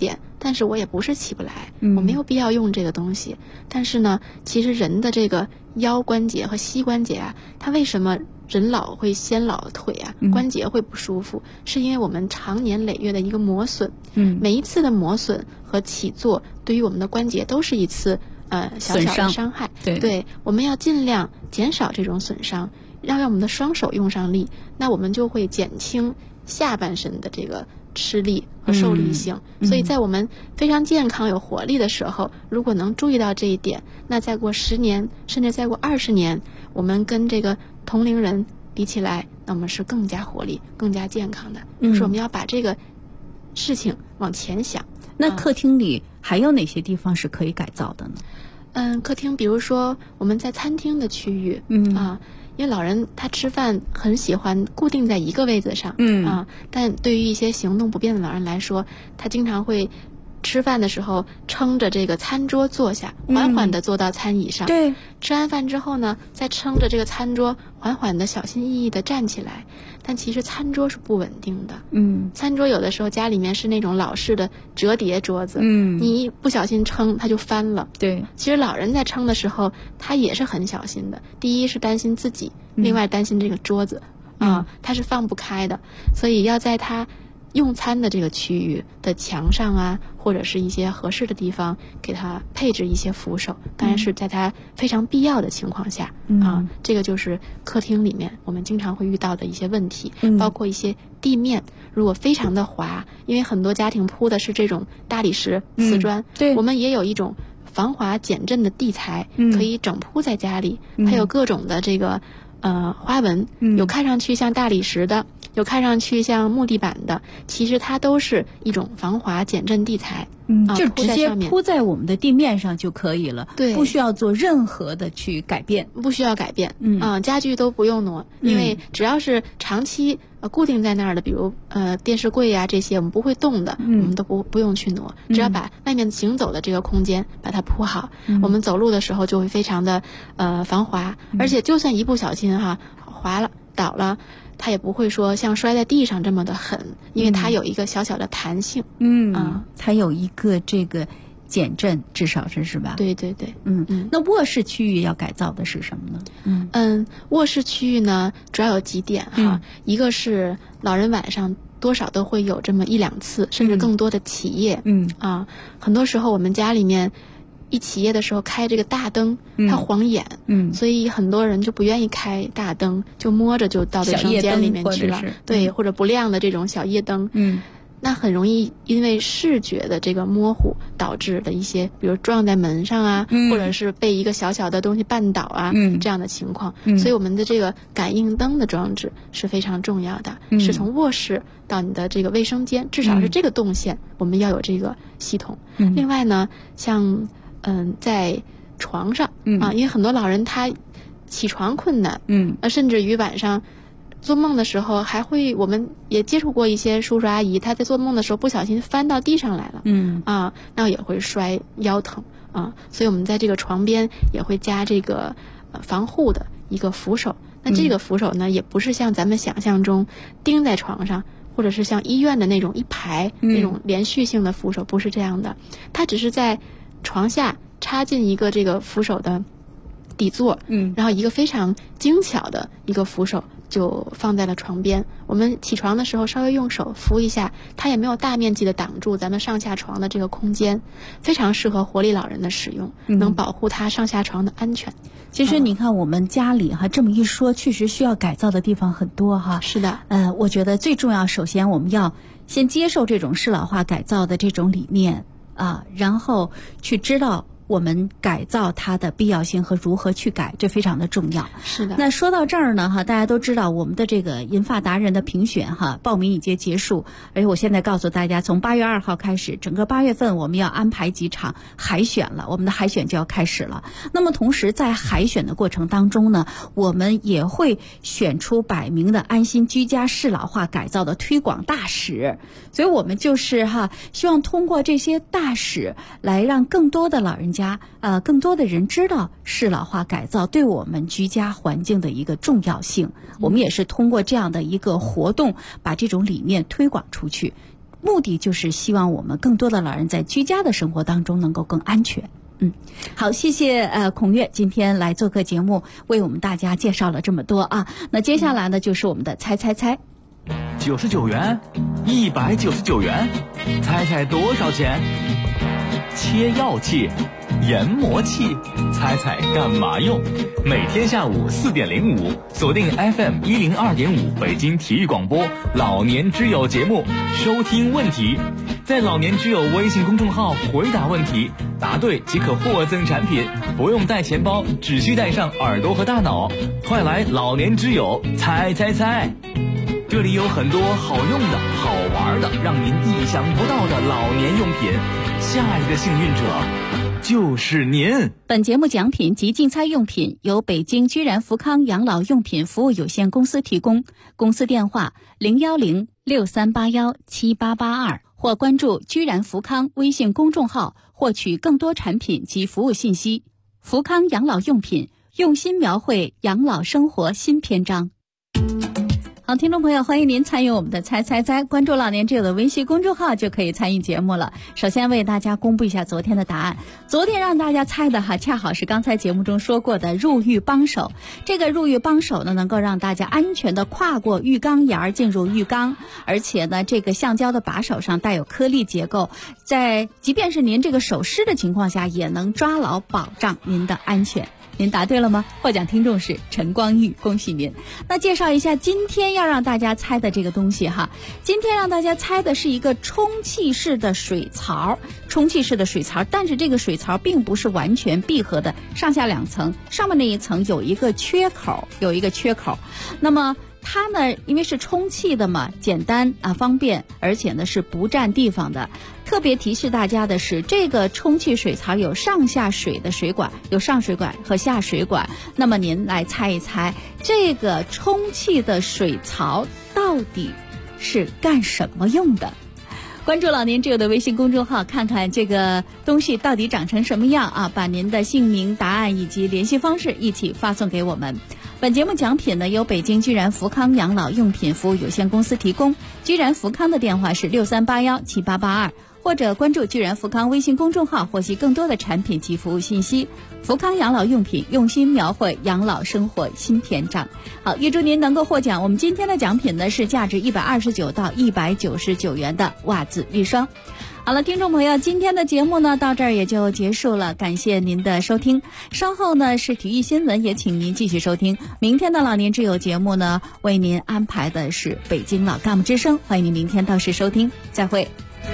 但是我也不是起不来，我没有必要用这个东西。但是呢，其实人的这个腰关节和膝关节啊，它为什么人老会先老腿啊，关节会不舒服，是因为我们长年累月的一个磨损。每一次的磨损和起坐，对于我们的关节都是一次小小的伤害。对，我们要尽量减少这种损伤，让我们的双手用上力，那我们就会减轻下半身的这个吃力和受力性。所以在我们非常健康有活力的时候，如果能注意到这一点，那再过10年甚至再过20年，我们跟这个同龄人比起来，那我们是更加活力更加健康的。就是我们要把这个事情往前想。 那客厅里还有哪些地方是可以改造的呢？ 客厅比如说我们在餐厅的区域，因为老人他吃饭很喜欢固定在一个位子上，但对于一些行动不便的老人来说，他经常会吃饭的时候撑着这个餐桌坐下，缓缓地坐到餐椅上。 对， 吃完饭之后呢，再撑着这个餐桌，缓缓地小心翼翼地站起来。但其实餐桌是不稳定的。餐桌有的时候家里面是那种老式的折叠桌子，你一不小心撑它就翻了。 对， 其实老人在撑的时候，他也是很小心的。第一是担心自己，另外担心这个桌子他是放不开的，所以要在他用餐的这个区域的墙上啊，或者是一些合适的地方，给他配置一些扶手，当然是在他非常必要的情况下这个就是客厅里面我们经常会遇到的一些问题，包括一些地面如果非常的滑，因为很多家庭铺的是这种大理石、瓷砖， 对， 我们也有一种防滑减震的地材，可以整铺在家里，它有各种的这个花纹，有看上去像大理石的，有看上去像木地板的，其实它都是一种防滑减震地材， 就直接铺在我们的地面上就可以了， 对， 不需要做任何的去改变， 不需要改变，家具都不用挪，因为只要是长期固定在那儿的，比如电视柜啊这些，我们不会动的，我们都不用去挪，只要把外面行走的这个空间把它铺好，我们走路的时候就会非常的防滑，而且就算一不小心滑了倒了，它也不会说像摔在地上这么的狠，因为它有一个小小的弹性， 它有一个这个减震，至少是吧？ 对， 那卧室区域要改造的是什么呢？卧室区域呢，主要有几点一个是老人晚上多少都会有这么1-2次，甚至更多的起夜，很多时候我们家里面一起夜的时候开这个大灯，它晃眼，所以很多人就不愿意开大灯，就摸着就到卫生间里面去了，对，或者不亮的这种小夜灯，那很容易因为视觉的这个模糊导致的一些，比如撞在门上啊，或者是被一个小小的东西绊倒啊，这样的情况，所以我们的这个感应灯的装置是非常重要的，是从卧室到你的这个卫生间，至少是这个动线我们要有这个系统。另外呢，像在床上因为很多老人他起床困难，甚至于晚上做梦的时候还会，我们也接触过一些叔叔阿姨，他在做梦的时候不小心翻到地上来了，那也会摔腰疼所以我们在这个床边也会加这个防护的一个扶手。那这个扶手呢，也不是像咱们想象中钉在床上，或者是像医院的那种一排那种连续性的扶手，不是这样的，它只是在床下插进一个这个扶手的底座，然后一个非常精巧的一个扶手就放在了床边，我们起床的时候稍微用手扶一下，它也没有大面积的挡住咱们上下床的这个空间，非常适合活力老人的使用，能保护他上下床的安全。 其实你看我们家里这么一说，确实需要改造的地方很多是的， 我觉得最重要，首先我们要先接受这种适老化改造的这种理念然后去知道我们改造它的必要性和如何去改，这非常的重要。 是的。 那说到这儿呢大家都知道我们的这个银发达人的评选报名已经结束，而且我现在告诉大家，从8月2号开始，整个8月份我们要安排几场海选了，我们的海选就要开始了。那么同时在海选的过程当中呢，我们也会选出100名的安心居家适老化改造的推广大使，所以我们就是希望通过这些大使来让更多的老人家更多的人知道适老化改造对我们居家环境的一个重要性。我们也是通过这样的一个活动把这种理念推广出去， 目的就是希望我们更多的老人在居家的生活当中能够更安全。好，谢谢孔月今天来做客节目，为我们大家介绍了这么多啊。那接下来呢，就是我们的猜猜猜。 99元，199元，猜猜多少钱？切药器、研磨器，猜猜干嘛用？每天下午4点05，锁定 FM 102.5北京体育广播老年之友节目，收听问题，在老年之友微信公众号回答问题，答对即可获赠产品，不用带钱包，只需带上耳朵和大脑。快来老年之友猜猜猜！这里有很多好用的、好玩的，让您意想不到的老年用品。下一个幸运者就是您。 本节目奖品及竞猜用品由北京居然福康养老用品服务有限公司提供，公司电话01063817882，或关注居然福康微信公众号获取更多产品及服务信息。福康养老用品，用心描绘养老生活新篇章。好，听众朋友，欢迎您参与我们的猜猜猜，关注老年之友的微信公众号就可以参与节目了。首先为大家公布一下昨天的答案。昨天让大家猜的恰好是刚才节目中说过的入浴帮手。这个入浴帮手呢，能够让大家安全的跨过浴缸沿进入浴缸，而且呢，这个橡胶的把手上带有颗粒结构，在即便是您这个手湿的情况下，也能抓牢保障您的安全。您答对了吗？获奖听众是陈光玉，恭喜您。那介绍一下今天要让大家猜的这个东西哈。今天让大家猜的是一个充气式的水槽，充气式的水槽，但是这个水槽并不是完全闭合的，上下两层，上面那一层有一个缺口，那么它呢，因为是充气的嘛，简单方便，而且呢是不占地方的。特别提示大家的是，这个充气水槽有上下水的水管，有上水管和下水管。那么您来猜一猜，这个充气的水槽到底是干什么用的？关注老年之友的微信公众号，看看这个东西到底长成什么样啊！把您的姓名、答案以及联系方式一起发送给我们。本节目奖品呢由北京居然福康养老用品服务有限公司提供，居然福康的电话是63817882，或者关注居然福康微信公众号获悉更多的产品及服务信息。福康养老用品，用心描绘养老生活新篇章。好，预祝您能够获奖。我们今天的奖品呢是价值129到199元的袜子一双。好了，听众朋友，今天的节目呢到这儿也就结束了，感谢您的收听。稍后呢是体育新闻，也请您继续收听。明天的老年之友节目呢，为您安排的是北京老干部之声，欢迎您明天到时收听，再会。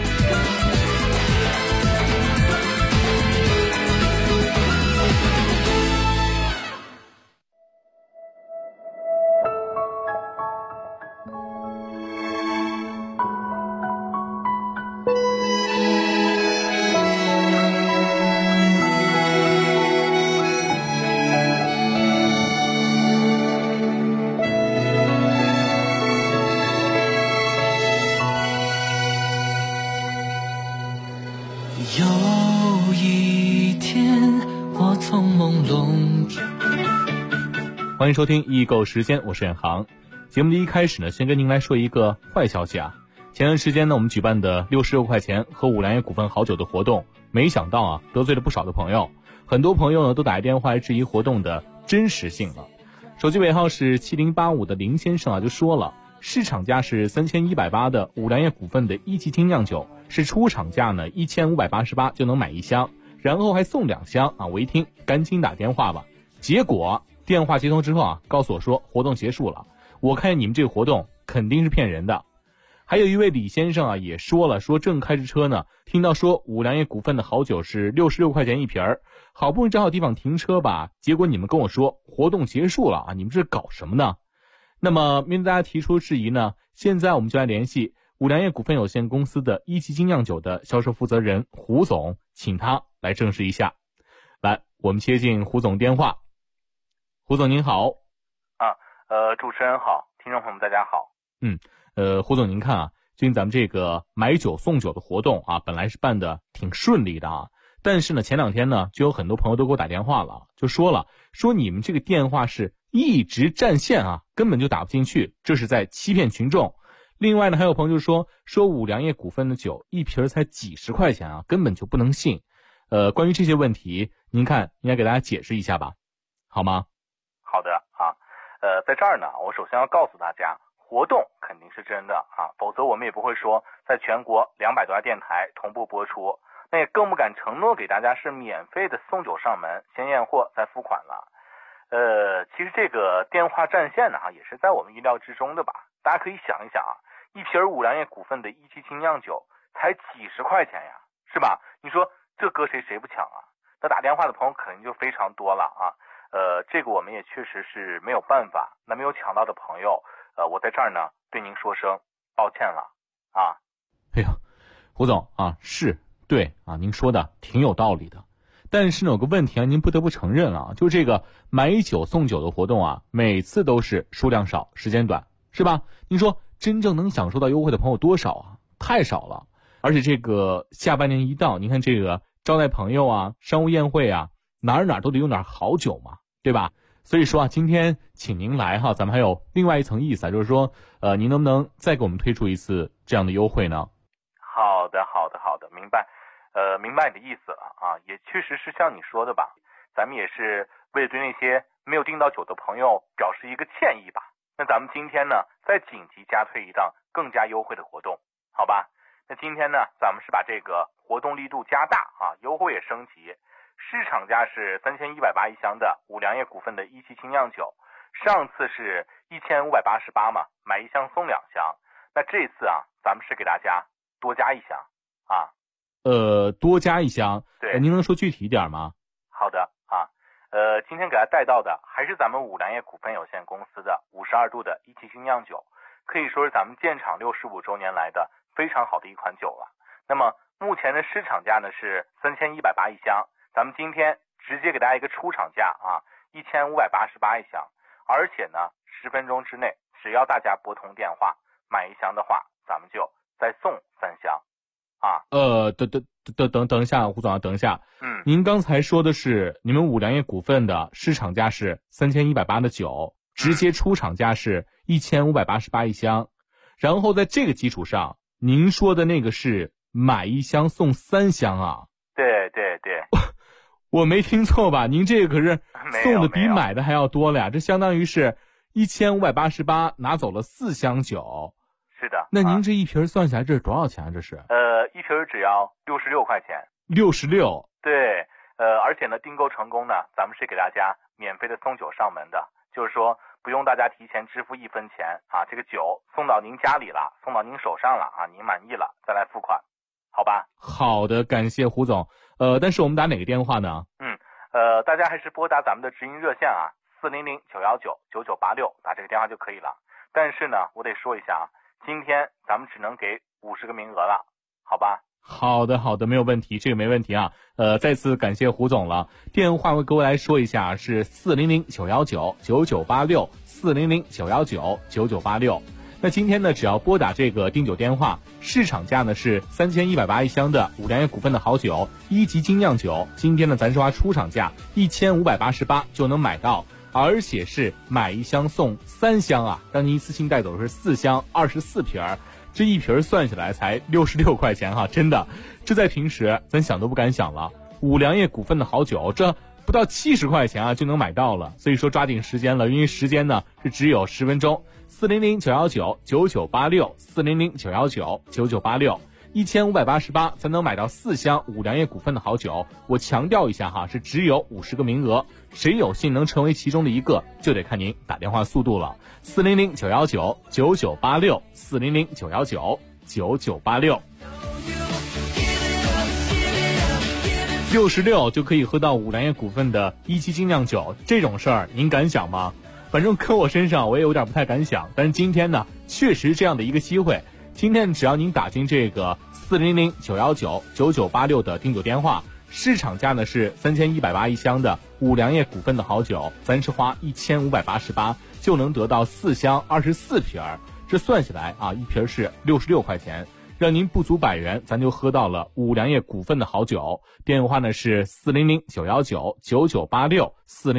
有一天我从朦胧。 欢迎收听易购时间，我是远航。节目的一开始呢，先跟您来说一个坏消息啊。前段时间呢，我们举办的66块钱喝五粮液股份好酒的活动，没想到啊，得罪了不少的朋友。很多朋友呢都打电话来质疑活动的真实性了。手机尾号是7085的林先生啊就说了，市场价是3180的五粮液股份的一级精酿酒，是出厂价呢1588就能买一箱，然后还送2箱啊！我一听赶紧打电话吧，结果电话接通之后啊，告诉我说活动结束了。我看你们这个活动肯定是骗人的。还有一位李先生啊也说了，说正开着车呢，听到说五粮液股份的好酒是66块钱一瓶儿，好不容易找好地方停车吧，结果你们跟我说活动结束了啊！你们这搞什么呢？那么面对大家提出质疑呢，现在我们就来联系五粮液股份有限公司的一级精酿酒的销售负责人胡总，请他来证实一下。来，我们接进胡总电话。胡总您好。 主持人好，听众朋友们大家好。 胡总您看啊，最近咱们这个买酒送酒的活动啊，本来是办的挺顺利的啊，但是呢前2天呢就有很多朋友都给我打电话了，就说你们这个电话是一直占线啊，根本就打不进去，这是在欺骗群众。 另外呢，还有朋友就说五粮液股份的酒一瓶才几十块钱啊，根本就不能信。关于这些问题，您看应该给大家解释一下吧，好吗？ 好的啊，在这儿呢，我首先要告诉大家，活动肯定是真的啊，否则我们也不会说在全国200多家电台同步播出，那也更不敢承诺给大家是免费的送酒上门，先验货再付款了。其实这个电话占线呢，也是在我们意料之中的吧。大家可以想一想啊，一瓶五粮液股份的17精酿酒才几十块钱呀，是吧？你说这搁谁不抢啊？那打电话的朋友肯定就非常多了啊。这个我们也确实是没有办法。那没有抢到的朋友，我在这儿呢对您说声抱歉了啊。 哎呀，胡总啊，是对啊，您说的挺有道理的。但是呢，有个问题啊，您不得不承认啊，就这个买酒送酒的活动啊，每次都是数量少，时间短，是吧？您说真正能享受到优惠的朋友多少啊？太少了。而且这个下半年一到，您看这个招待朋友啊，商务宴会啊，哪儿都得用点好酒嘛，对吧？所以说啊，今天请您来哈，咱们还有另外一层意思啊，就是说，您能不能再给我们推出一次这样的优惠呢？ 好的，明白。明白你的意思了啊，也确实是像你说的吧，咱们也是为了对那些没有订到酒的朋友表示一个歉意吧。那咱们今天呢，再紧急加推一档更加优惠的活动，好吧？那今天呢，咱们是把这个活动力度加大啊，优惠也升级。市场价是3180一箱的五粮液股份的17精酿酒，上次是1588嘛，买一箱送2箱。那这次啊，咱们是给大家多加一箱啊。 多加一箱， 对， 您能说具体一点吗？ 好的啊，今天给大家带到的还是咱们五粮液股份有限公司的52度的17精酿酒，可以说是咱们建厂65周年来的非常好的一款酒了。那么目前的市场价呢是3180一箱，咱们今天直接给大家一个出厂价啊，1588一箱，而且呢10分钟之内，只要大家拨通电话买一箱的话，咱们就再送3箱。啊， 等一下，胡总啊，等一下。您刚才说的是你们五粮液股份的市场价是3180的酒，直接出厂价是1588一箱，然后在这个基础上，您说的那个是买一箱送3箱啊？ 对， 我没听错吧？您这个可是送的比买的还要多了呀，这相当于是1588拿走了4箱酒。 是的， 那您这一瓶算下来这是多少钱啊？这是一瓶只要66块钱。 66？ 对，而且呢，订购成功呢，咱们是给大家免费的送酒上门的，就是说不用大家提前支付1分钱啊，这个酒送到您家里了，送到您手上了啊，您满意了再来付款，好吧？ 好的，感谢胡总。但是我们打哪个电话呢？ 大家还是拨打咱们的直营热线啊，400-919-9986，打这个电话就可以了。但是呢，我得说一下啊，今天咱们只能给50个名额了，好吧？ 好的，没有问题，这个没问题啊。再次感谢胡总了。电话给我来说一下，是400-919-9986 400-919-9986。那今天呢，只要拨打这个订酒电话，市场价呢是3180一箱的五粮液股份的好酒1级精酿酒，今天呢咱是花出厂价1588就能买到，而且是买一箱送3箱啊，让您一次性带走的是4箱24瓶，这一瓶算下来才66块钱哈，真的，这在平时咱想都不敢想了。五粮液股份的好酒，这不到70块钱啊就能买到了，所以说抓紧时间了，因为时间呢是只有10分钟。400-919-9986 400-919-9986 1588才能买到4箱五粮液股份的好酒。我强调一下哈，是只有50个名额，谁有幸能成为其中的一个，就得看您打电话速度了。400-919-9986 400-919-9986 66就可以喝到五粮液股份的1级精酿酒，这种事儿您敢想吗？反正搁我身上我也有点不太敢想，但是今天呢确实这样的一个机会，今天只要您打进这个400-919-9986的订酒电话，市场价呢是3180一箱的五粮液股份的好酒，咱是花1588就能得到4箱24瓶，这算下来啊，一瓶是66块钱，让您不足100元，咱就喝到了五粮液股份的好酒。电话呢是400-919-9986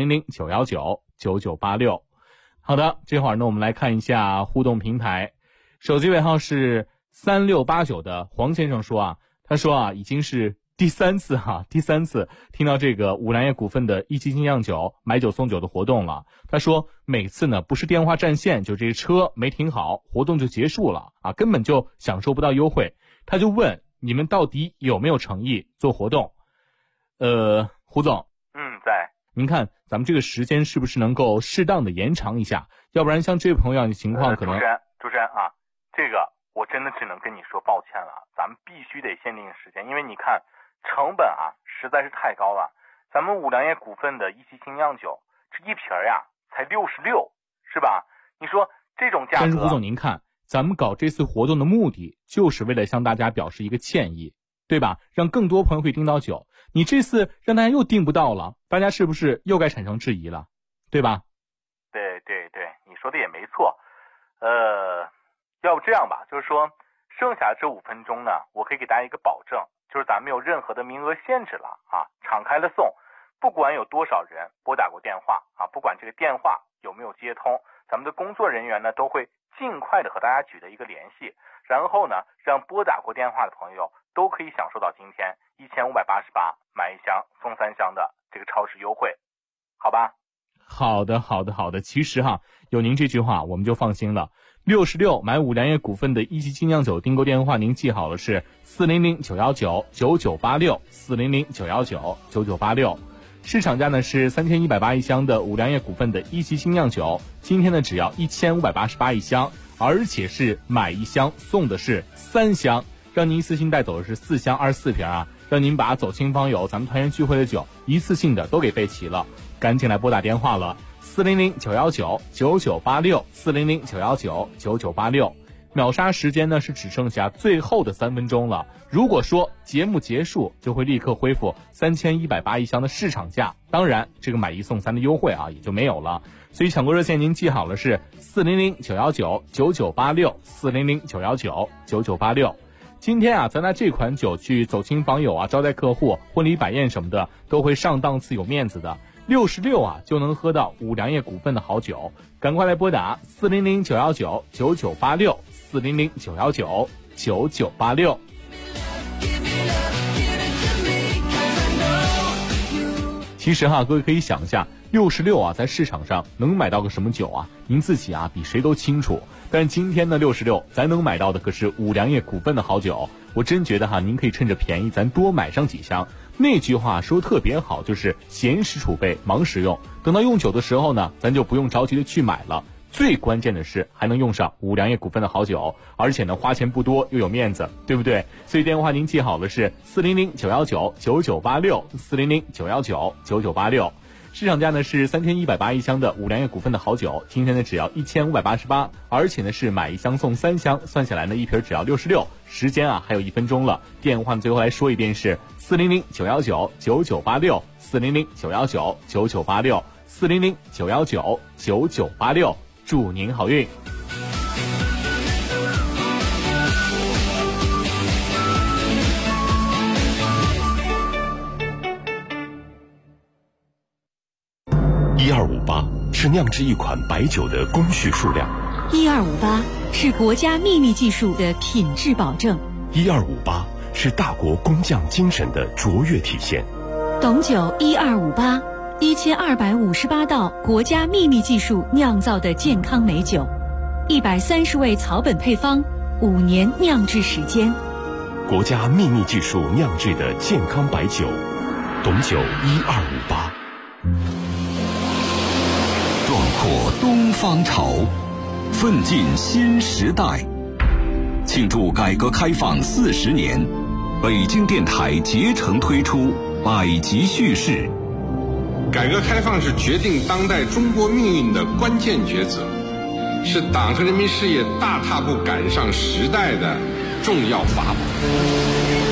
400-919-9986。好的，这会儿呢我们来看一下互动平台。 手机尾号是3689的黄先生说啊，他说啊，已经是第三次听到这个五粮液股份的一期精酿酒买酒送酒的活动了。他说每次呢不是电话占线，就这个车没停好，活动就结束了啊，根本就享受不到优惠。他就问你们到底有没有诚意做活动？胡总， 在。 您看咱们这个时间是不是能够适当的延长一下？要不然像这位朋友的情况可能。 主持人啊，这个我真的只能跟你说抱歉了，咱们必须得限定时间，因为你看成本啊实在是太高了。咱们五粮液股份的一期精酿酒，这一瓶呀才66，是吧？你说这种价格。 但是胡总您看，咱们搞这次活动的目的就是为了向大家表示一个歉意，对吧？让更多朋友可以订到酒。你这次让大家又订不到了，大家是不是又该产生质疑了，对吧？ 对，你说的也没错。要不这样吧，就是说剩下这5分钟呢，我可以给大家一个保证，就是咱没有任何的名额限制了啊，敞开了送，不管有多少人拨打过电话啊，不管这个电话有没有接通，咱们的工作人员呢都会尽快的和大家取得一个联系，然后呢让拨打过电话的朋友都可以享受到今天1588买1箱送3箱的这个超市优惠，好吧？ 好的。其实哈，有您这句话我们就放心了。66买五粮液股份的一期精酿酒订购电话您记好了，是400-919-9986，400-919-9986。市场价呢是3180一箱的五粮液股份的一期精酿酒，今天呢只要1588一箱，而且是买1箱送的是3箱，让您一次性带走的是4箱24瓶啊，让您把走亲访友咱们团圆聚会的酒一次性的都给备齐了。赶紧来拨打电话了，400-919-9986，400-919-9986。秒杀时间呢是只剩下最后的3分钟了，如果说节目结束就会立刻恢复3180一箱的市场价，当然这个买1送3的优惠啊也就没有了。所以抢购热线您记好了，是400-919-9986，400-919-9986。今天啊咱拿这款酒去走亲访友啊，招待客户，婚礼摆宴什么的都会上档次有面子的。66啊就能喝到五粮液股份的好酒，赶快来拨打400-919-9986，400-919-9986。其实哈，各位可以想一下，66啊在市场上能买到个什么酒啊？您自己啊比谁都清楚。但今天呢66咱能买到的可是五粮液股份的好酒，我真觉得哈，您可以趁着便宜咱多买上几箱。那句话说特别好，就是闲时储备忙时用，等到用酒的时候呢咱就不用着急的去买了。最关键的是还能用上五粮液股份的好酒，而且呢花钱不多又有面子，对不对？所以电话您记好了，是400-919-9986，400-919-9986。市场价呢是3180一箱的五粮液股份的好酒，今天呢只要1588，而且呢是买1箱送3箱，算下来呢一瓶只要66。时间啊还有1分钟了，电话最后来说一遍是400-919-9986，400-919-9986，400-919-9986，祝您好运。 1258是酿制一款白酒的工序数量 ，1258是国家秘密技术的品质保证 ，1258是大国工匠精神的卓越体现。 董酒1258，1258道国家秘密技术酿造的健康美酒，130味草本配方，5年酿制时间， 国家秘密技术酿制的健康白酒，董酒1258。 壮阔东方潮，奋进新时代。庆祝改革开放40年，北京电台竭诚推出百集叙事。 改革开放是决定当代中国命运的关键抉择，是党和人民事业大踏步赶上时代的重要法宝。